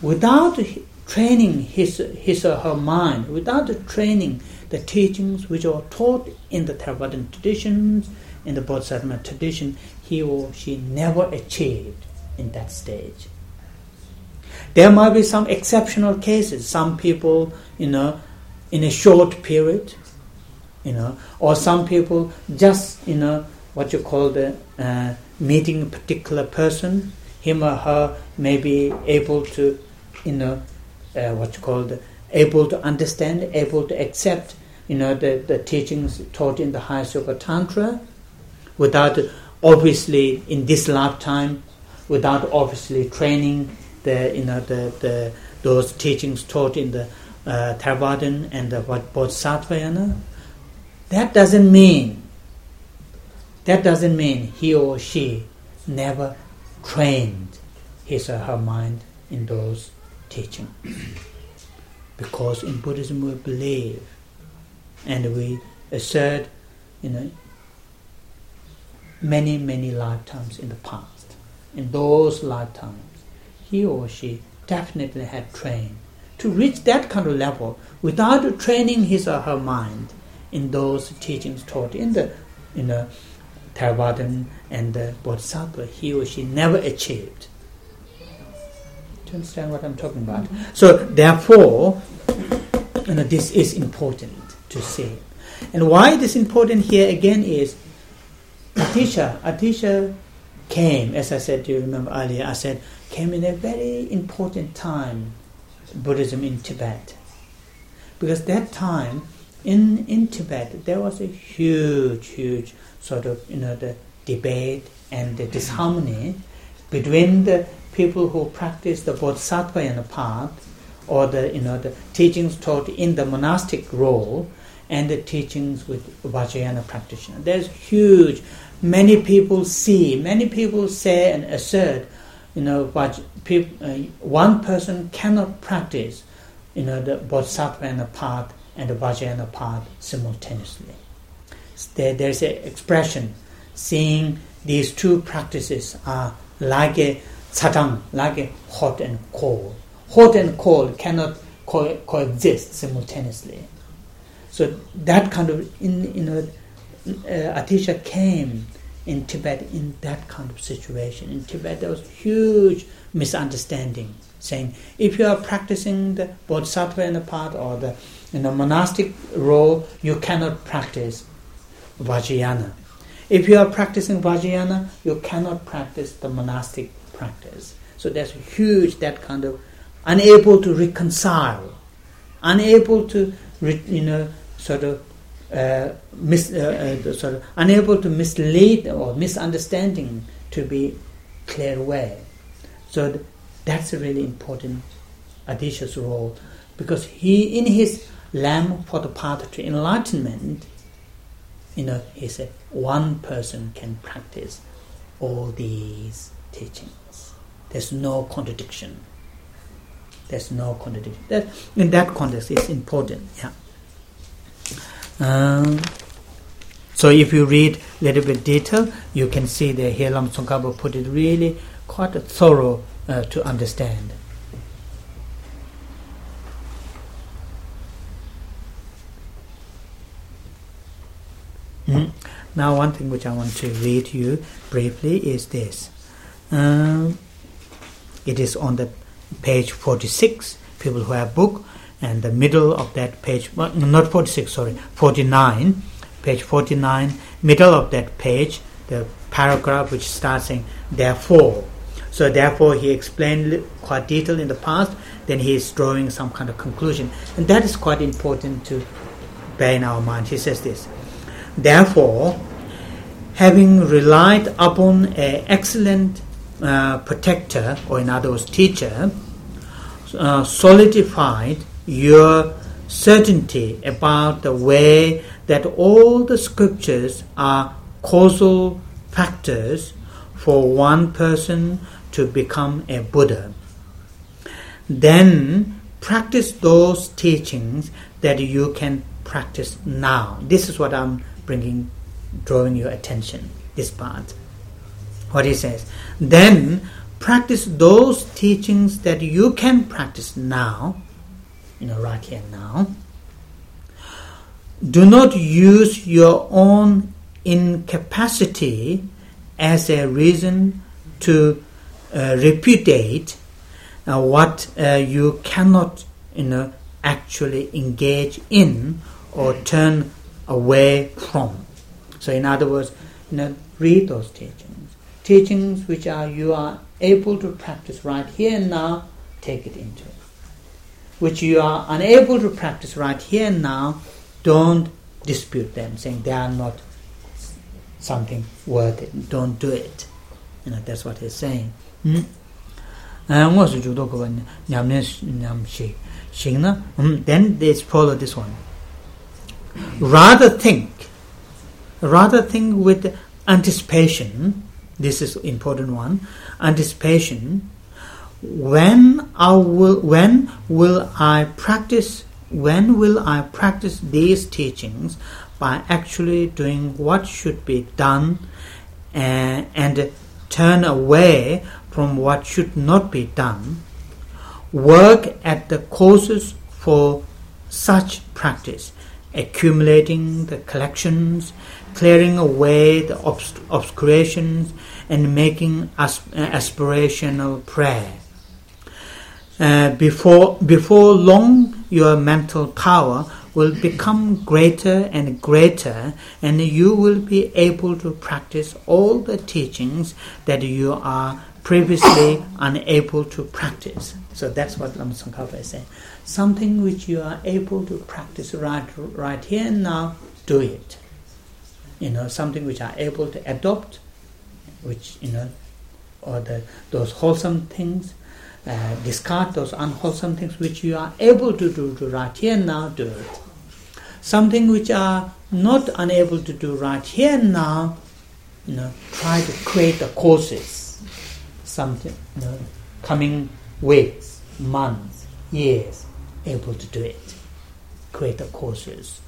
without training his or her mind, without training the teachings which are taught in the Theravadan traditions, in the Bodhisattva tradition, he or she never achieved in that stage. There might be some exceptional cases. Some people, in a short period, or some people just, what you call the meeting a particular person, him or her may be able to, able to understand, able to accept, the teachings taught in the High Yoga Tantra, without obviously in this lifetime, without obviously training those teachings taught in the Theravadan and the Bodhisattvayana. That doesn't mean he or she never trained his or her mind in those teachings. Because in Buddhism we believe and we assert, many, many lifetimes in the past. In those lifetimes, he or she definitely had trained to reach that kind of level without training his or her mind in those teachings taught in the Theravadan and the Bodhisattva. He or she never achieved. Do you understand what I'm talking about? So therefore, this is important to see. And why it is important here again is Atisha came, as I said, do you remember earlier, I said, came in a very important time, Buddhism in Tibet. Because that time, in Tibet, there was a huge sort of, the debate and the disharmony between the people who practice the Bodhisattvayana path, or the teachings taught in the monastic role, and the teachings with Vajrayana practitioner. There's huge. Many people say and assert, one person cannot practice, the Bodhisattvayana path and the Vajrayana path simultaneously. There's an expression saying these two practices are like a satang, like a hot and cold. Hot and cold cannot coexist simultaneously. So that kind of, Atisha came in Tibet in that kind of situation. In Tibet there was huge misunderstanding, saying if you are practicing the Bodhisattvayana path or the monastic role, you cannot practice Vajrayana. If you are practicing Vajrayana, you cannot practice the monastic practice. So there's huge, that kind of unable to reconcile, unable to unable to mislead or misunderstanding to be cleared away. So that's a really important Atisha's role, because he, in his Lamp for the Path to Enlightenment, he said one person can practice all these teachings. There's no contradiction. That, in that context, it's important. Yeah. So if you read a little bit detail, you can see that here Lama Tsongkhapa put it really quite thorough to understand. Now one thing which I want to read to you briefly is this. It is on the page 46, people who have book, and the middle of that page, not 46, sorry, 49, page 49, middle of that page, the paragraph which starts saying, therefore. So therefore he explained quite detailed in the past, then he is drawing some kind of conclusion. And that is quite important to bear in our mind. He says this, therefore, having relied upon an excellent protector, or in other words, teacher, solidified your certainty about the way that all the scriptures are causal factors for one person to become a Buddha. Then practice those teachings that you can practice now. This is what I'm drawing your attention, this part. What he says, then practice those teachings that you can practice now, right here now. Do not use your own incapacity as a reason to repudiate what you cannot, actually engage in or turn away from. So, in other words, read those teachings which you are able to practice right here and now. Take it into it. Which you are unable to practice right here and now, don't dispute them, saying they are not something worth it. Don't do it. That's what he's saying. Then they follow this one. Rather think with anticipation. This is important one. Anticipation. When will I practice these teachings by actually doing what should be done and turn away from what should not be done? Work at the causes for such practice, accumulating the collections, clearing away the obscurations, and making aspirational prayer. Before long, your mental power will become greater and greater, and you will be able to practice all the teachings that you are previously unable to practice. So that's what Lama Tsongkhapa is saying. Something which you are able to practice right here and now, do it. Something which are able to adopt, which or those wholesome things. Discard those unwholesome things which you are able to do right here and now, do it. Something which are not unable to do right here and now, try to create the causes. Something, coming weeks, months, years, able to do it. Create the causes.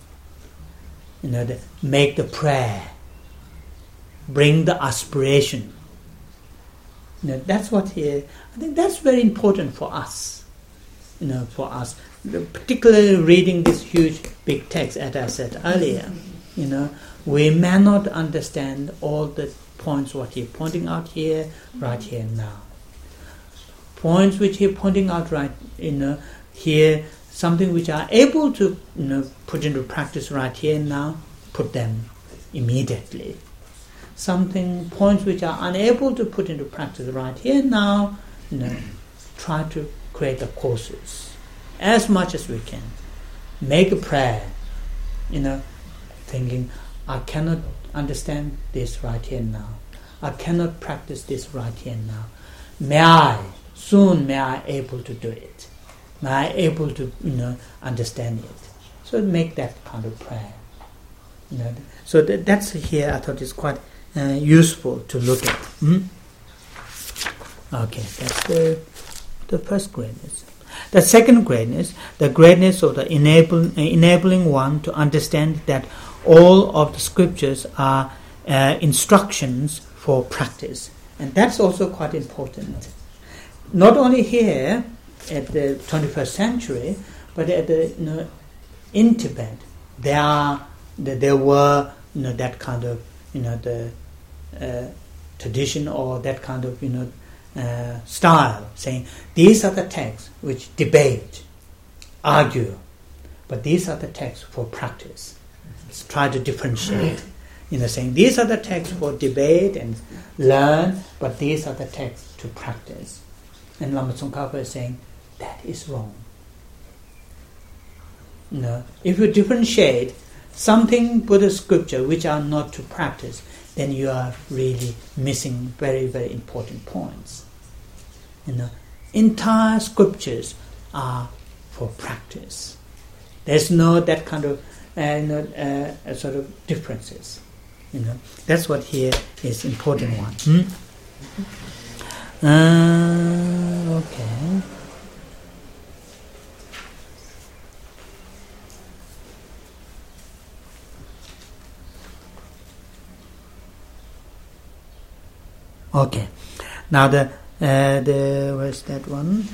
Make the prayer. Bring the aspiration. That's what I think that's very important for us. For us, particularly reading this huge, big text, as I said earlier. We may not understand all the points what he's pointing out here, right here now. Points which he's pointing out right, here, something which are able to, put into practice right here and now, put them immediately. Points which are unable to put into practice right here and now, try to create the causes as much as we can. Make a prayer, thinking, I cannot understand this right here and now. I cannot practice this right here and now. May I able to do it. May I able to, understand it. So make that kind of prayer. So that's here I thought is quite useful to look at. Okay, that's the first greatness. The second greatness, the greatness of the enabling one to understand that all of the scriptures are instructions for practice, and that's also quite important. Not only here at the 21st century, but at the in Tibet, there were that kind of the tradition or that kind of style, saying these are the texts which debate, argue, but these are the texts for practice. Let's try to differentiate. Saying these are the texts for debate and learn, but these are the texts to practice. And Lama Tsongkhapa is saying that is wrong. If you differentiate something Buddhist scripture which are not to practice, then you are really missing very, very important points. Entire scriptures are for practice. There's no that kind of sort of differences. That's what here is important one. Okay. Okay. Now the Where's that one?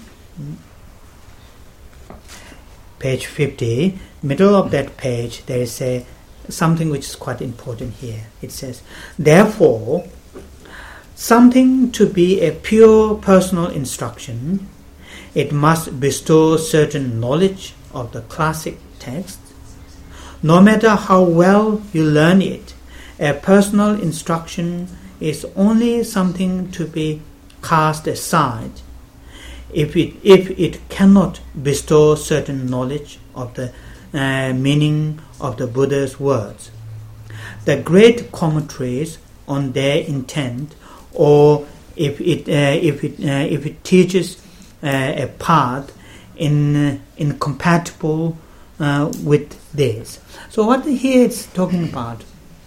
Page 50, middle of that page, there is something which is quite important here. It says, therefore, something to be a pure personal instruction, it must bestow certain knowledge of the classic text. No matter how well you learn it, a personal instruction is only something to be cast aside if it cannot bestow certain knowledge of the meaning of the Buddha's words. The great commentaries on their intent, or if it teaches a path incompatible with this. So what here it's talking about?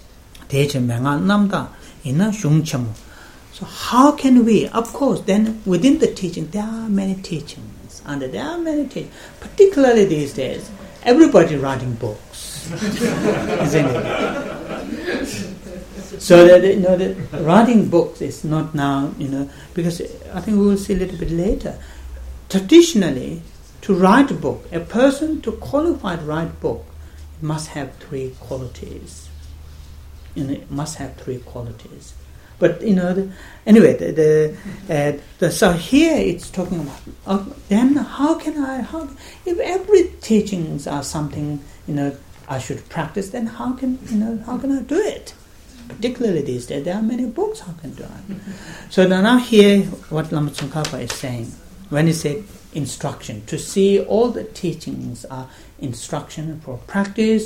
So how can we, of course, then within the teaching, there are many teachings, and there are many teachings, particularly these days, everybody writing books, isn't it? So that, writing books is not now, because I think we will see a little bit later. Traditionally, to write a book, a person to qualify to write a book must have three qualities. It must have three qualities. But anyway, so here it's talking about. Then how if every teachings are something I should practice, then how can I do it? Particularly these days, there are many books. How can I do it? So now here, what Lama Tsongkhapa is saying when he said instruction, to see all the teachings are instruction for practice.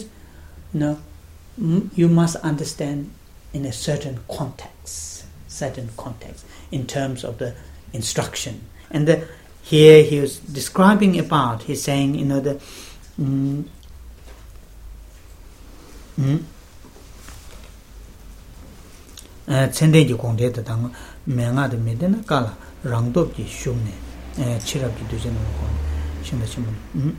You must understand in a certain context in terms of the instruction. And here he was describing about, he's saying, Tsendeji Kongde Tatang Menga de Medina Kala Rangdobji Shumne Chirabji Dujan Shimba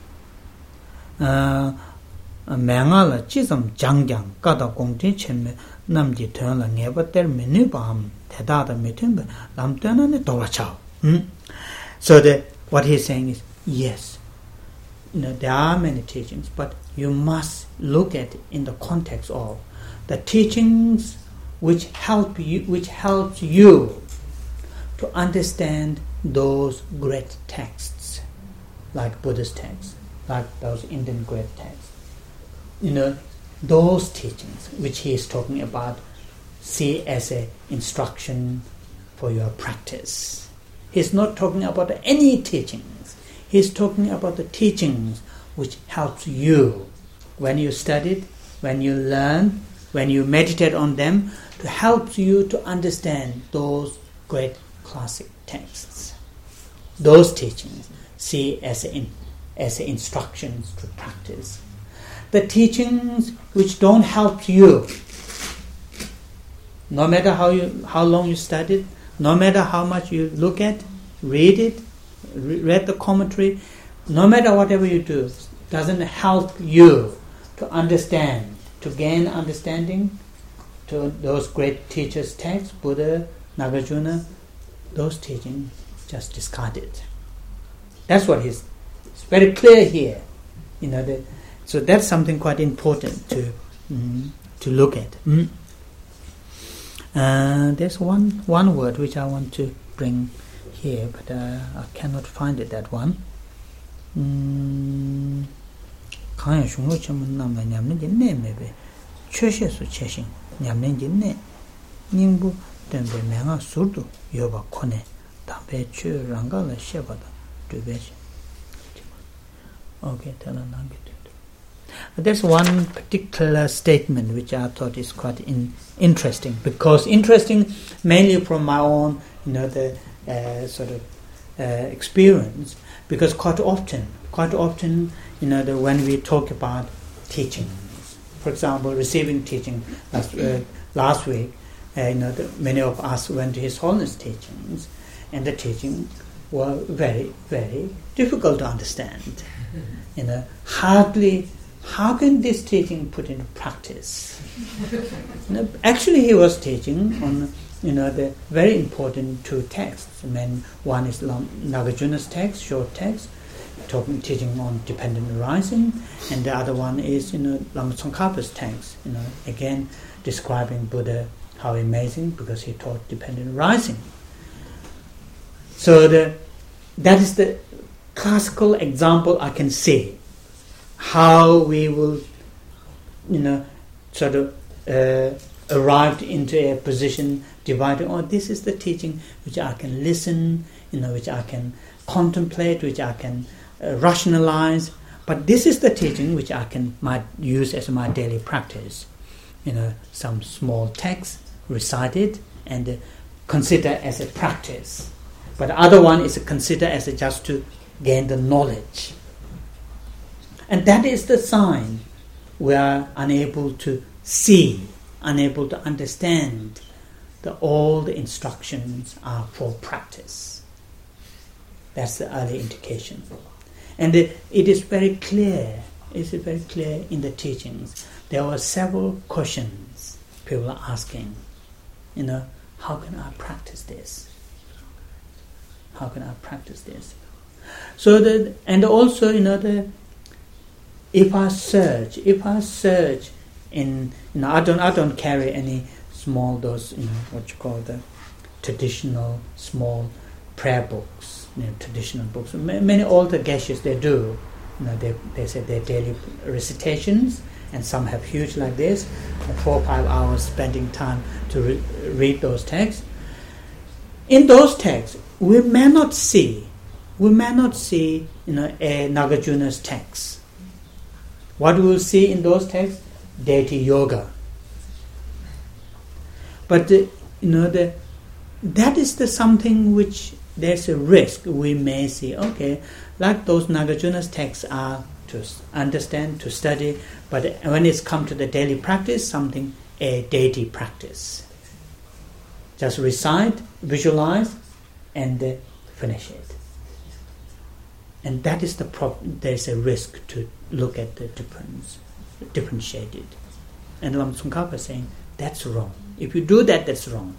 Menga la Chisam Jangyang Kata Kongte Chemme Namji Tönla Neba Ter Menubam Tedada Metumba Lam Tönane Tolachao. So what he's saying is, yes, there are many teachings, but you must look at it in the context of the teachings which helps you to understand those great texts, like Buddhist texts, like those Indian great texts. Those teachings which he is talking about, see as an instruction for your practice. He's not talking about any teachings. He's talking about the teachings which helps you when you study, when you learn, when you meditate on them, to help you to understand those great classic texts. Those teachings see as instructions to practice. The teachings which don't help you, no matter how long you studied, no matter how much you look at, read the commentary, no matter whatever you do, doesn't help you to understand, to gain understanding to those great teachers' texts, Buddha, Nagarjuna, those teachings, just discard it. That's what it's very clear here. So that's something quite important to look at. There's one word which I want to bring here, but I cannot find it. That one. Kaya shungo chamun nama nyamne jinne mebe chöshe su cheshin nyamne jinne nyingbu tenbe menga surdu yoba kone tambe chö ranga la sheba da dubeji. Okay, tell her now. There's one particular statement which I thought is quite interesting, because interesting mainly from my own, experience. Because quite often, when we talk about teaching, for example, receiving teaching last week, many of us went to His Holiness teachings, and the teaching were very, very difficult to understand. Hardly. How can this teaching put into practice? Actually, he was teaching on the very important two texts. One is Nagarjuna's text, short text, teaching on dependent arising, and the other one is Lama Tsongkhapa's text, again describing Buddha, how amazing, because he taught dependent arising. So that is the classical example I can see how we will arrived into a position dividing, this is the teaching which I can listen, which I can contemplate, which I can rationalize, but this is the teaching which I might use as my daily practice. Some small text recited and consider as a practice, but the other one is considered as just to gain the knowledge. And that is the sign we are unable to see, unable to understand that all the instructions are for practice. That's the early indication. And it is very clear. It is very clear in the teachings. There were several questions people are asking. How can I practice this? How can I practice this? So and also if I search in I don't carry any small those what you call the traditional small prayer books, traditional books. Many older geshes they do. They say their daily recitations, and some have huge like this, 4 or 5 hours spending time to read those texts. In those texts, we may not see a Nagarjuna's text. What we will see in those texts, deity yoga. But that is something which there's a risk we may see. Okay, like those Nagarjuna's texts are to understand, to study, but when it's come to the daily practice, a deity practice. Just recite, visualize, and finish it. And that is the problem. There's a risk to look at the differentiated. And Lama Tsongkhapa is saying, that's wrong. If you do that, that's wrong.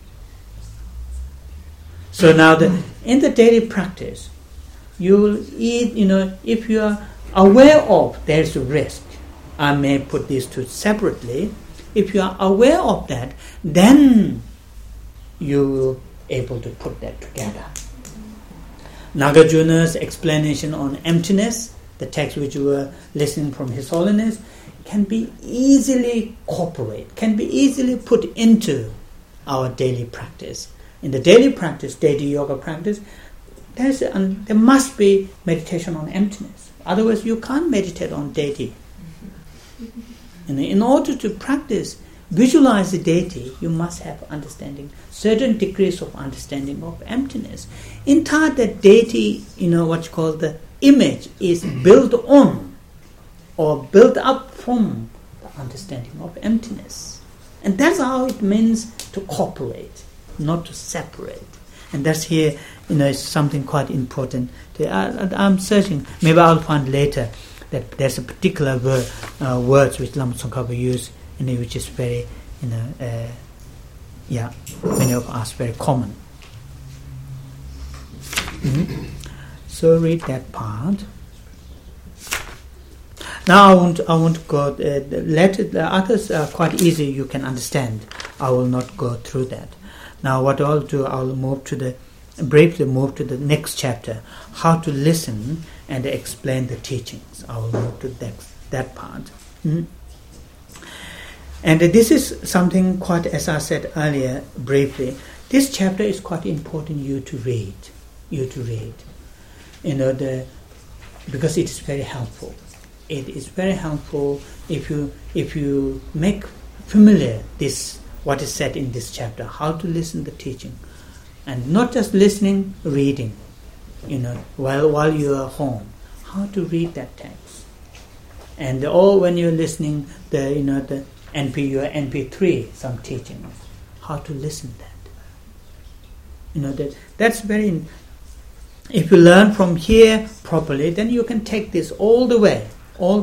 So now in the daily practice, you will eat, if you are aware of there's a risk, I may put these two separately. If you are aware of that, then you will be able to put that together. Nagarjuna's explanation on emptiness, the text which we were listening from His Holiness, can be easily put into our daily practice. In the daily practice, deity yoga practice, there must be meditation on emptiness. Otherwise, you can't meditate on deity. And in order to practice, visualize the deity, you must have understanding, certain degrees of understanding of emptiness. Entire the deity, what you call the image, is built on or built up from the understanding of emptiness. And that's how it means to cooperate, not to separate. And that's here, is something quite important. I'm searching, maybe I'll find later that there's a particular words which Lama Tsongkhapa used, which is very, many of us very common. Mm-hmm. So read that part. Now I won't go. The others are quite easy. You can understand. I will not go through that. Now what I'll do, I'll briefly move to the next chapter, how to listen and explain the teachings. I will move to that part. Mm-hmm. And this is something quite, as I said earlier, briefly. This chapter is quite important you to read, because it is very helpful. It is very helpful if you make familiar this what is said in this chapter, how to listen to the teaching, and not just listening, reading. While you are home, how to read that text, and when you're listening, the MP3, some teachings, how to listen that. That's very. If you learn from here properly, then you can take this all the way. All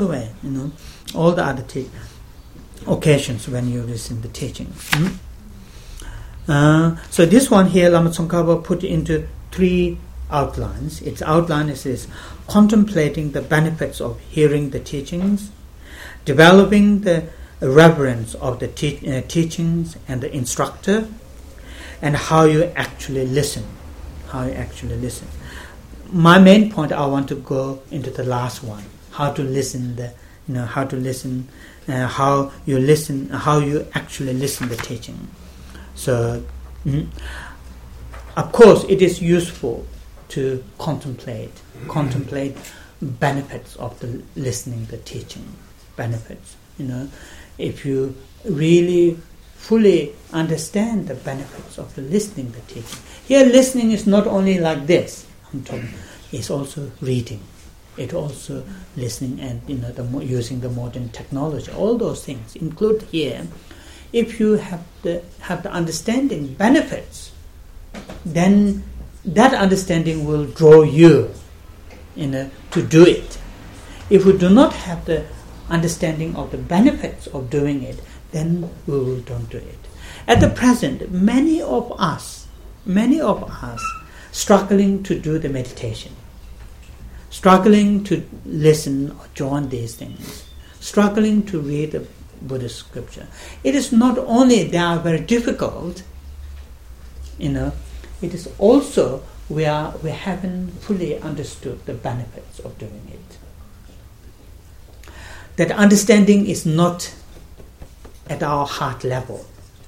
the other occasions when you listen to teaching. So this one here, Lama Tsongkhapa put into 3 outlines. Its outline is this: contemplating the benefits of hearing the teachings, developing the reverence of the teachings and the instructor, and how you actually listen. My main point, I want to go into the last one: how to listen. How you listen, how you actually listen the teaching. So, of course, it is useful to contemplate benefits of the listening the teaching. Benefits, if you really fully understand the benefits of the listening the teaching. Here, listening is not only like this. I'm talking. It's also reading. It also listening and using the modern technology. All those things include here. If you have the understanding benefits, then that understanding will draw you, to do it. If we do not have the understanding of the benefits of doing it, then we don't do it. At the present, many of us struggling to do the meditation, struggling to listen or join these things, struggling to read the Buddhist scripture. It is not only they are very difficult, it is also we haven't fully understood the benefits of doing it. That understanding is not at our heart level.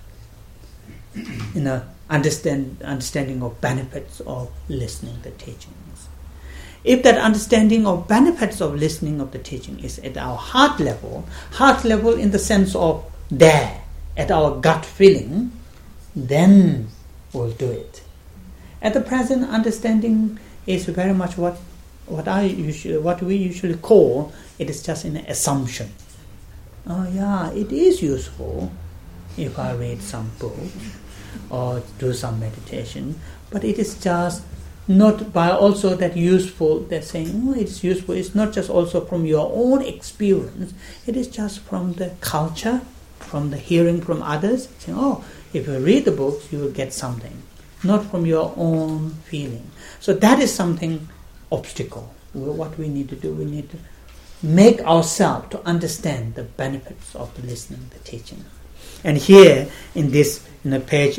Understanding of benefits of listening the teachings. If that understanding of benefits of listening of the teaching is at our heart level in the sense of there, at our gut feeling, then we'll do it. At the present, understanding is very much what we usually call, it is just an assumption. Oh yeah, it is useful if I read some book or do some meditation, but it is just not by also that useful. They're saying, it's useful. It's not just also from your own experience. It is just from the culture, from the hearing from others. Saying, if you read the books, you will get something. Not from your own feeling. So that is something obstacle. What we need to do, we need to make ourselves to understand the benefits of the listening, the teaching. And here in this, page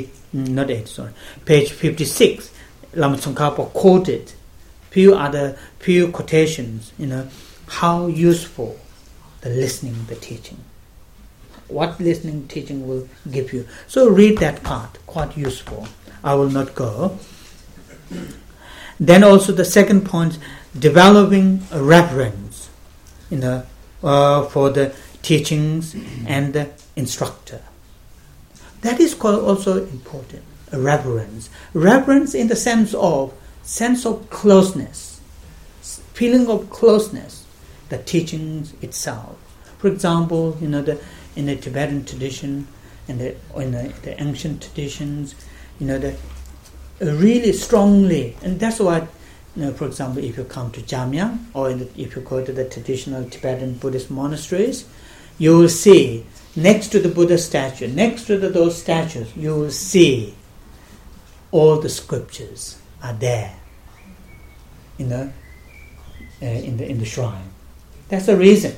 56, Lama Tsongkhapa quoted few quotations, how useful the listening, the teaching. What listening, teaching will give you. So read that part, quite useful. I will not go. Then also the second point, developing a reverence, for the teachings and the instructor. That is also important. A reverence in the sense of closeness, feeling of closeness, the teachings itself. For example, in the Tibetan tradition and in the ancient traditions, really strongly, and that's why, for example, if you come to Jamyang or if you go to the traditional Tibetan Buddhist monasteries, you will see next to the Buddha statue, next to those statues, you will see all the scriptures are there, in the shrine. That's the reason,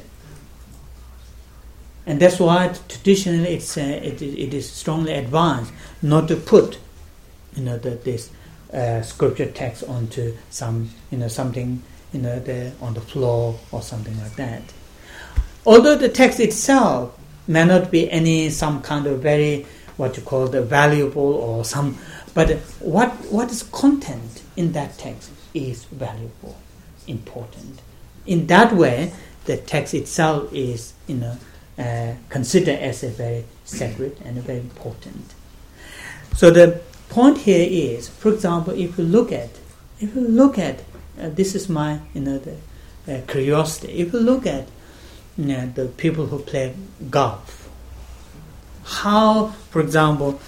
and that's why traditionally it is strongly advanced not to put, this scripture text onto some, something, on the floor or something like that. Although the text itself may not be some kind of very what you call the valuable or some. But what is content in that text is valuable, important. In that way, the text itself is considered as a very sacred and very important. So the point here is, for example, if you look at, this is my the curiosity. If you look at the people who play golf, how, for example,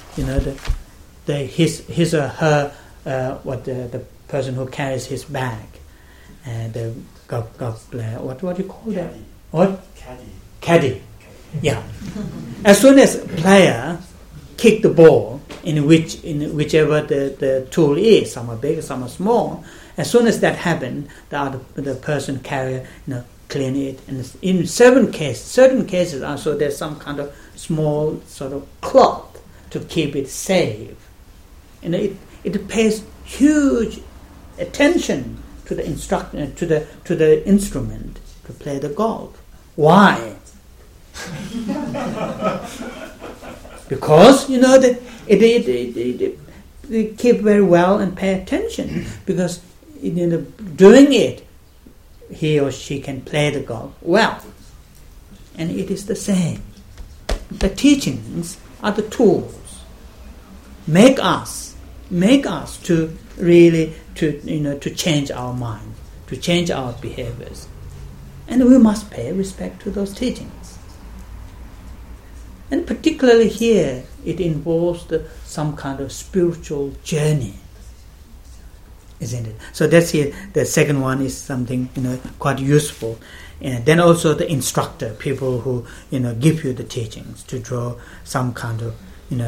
his or her the person who carries his bag, the golf player, what do you call that? What? Caddy. Yeah. As soon as player kick the ball, in whichever the tool is. Some are big, some are small. As soon as that happens, the person carrier clean it. And in certain cases also there's some kind of small sort of cloth to keep it safe. And it pays huge attention to the to the instrument to play the golf. Why? Because they keep very well and pay attention, because doing it, he or she can play the golf well. And it is the same. The teachings are the tools. Make us to really to change our mind, to change our behaviors. And we must pay respect to those teachings. And particularly here, it involves some kind of spiritual journey, isn't it? So that's here. The second one is something quite useful. And then also the instructor, people who give you the teachings, to draw some kind of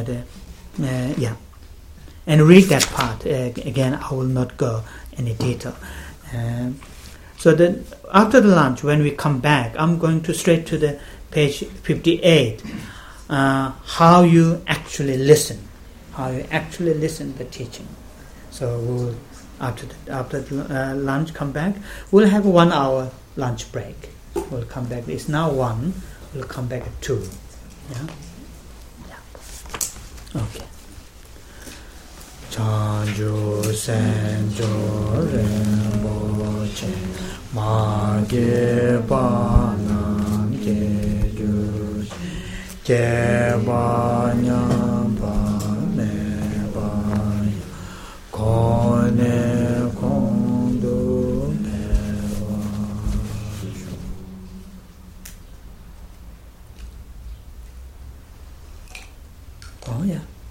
And read that part again. I will not go any detail. So then after the lunch, when we come back, I'm going to straight to the page 58. How you actually listen, the teaching. So we'll, after lunch, come back. We'll have 1 hour lunch break. We'll come back. It's now 1. We'll come back at 2. Yeah. Okay. Chanju senjo rembo che ma ge pa nam ge ju che ba nyam ba me ba ko ne kong du me wa. Oh yeah.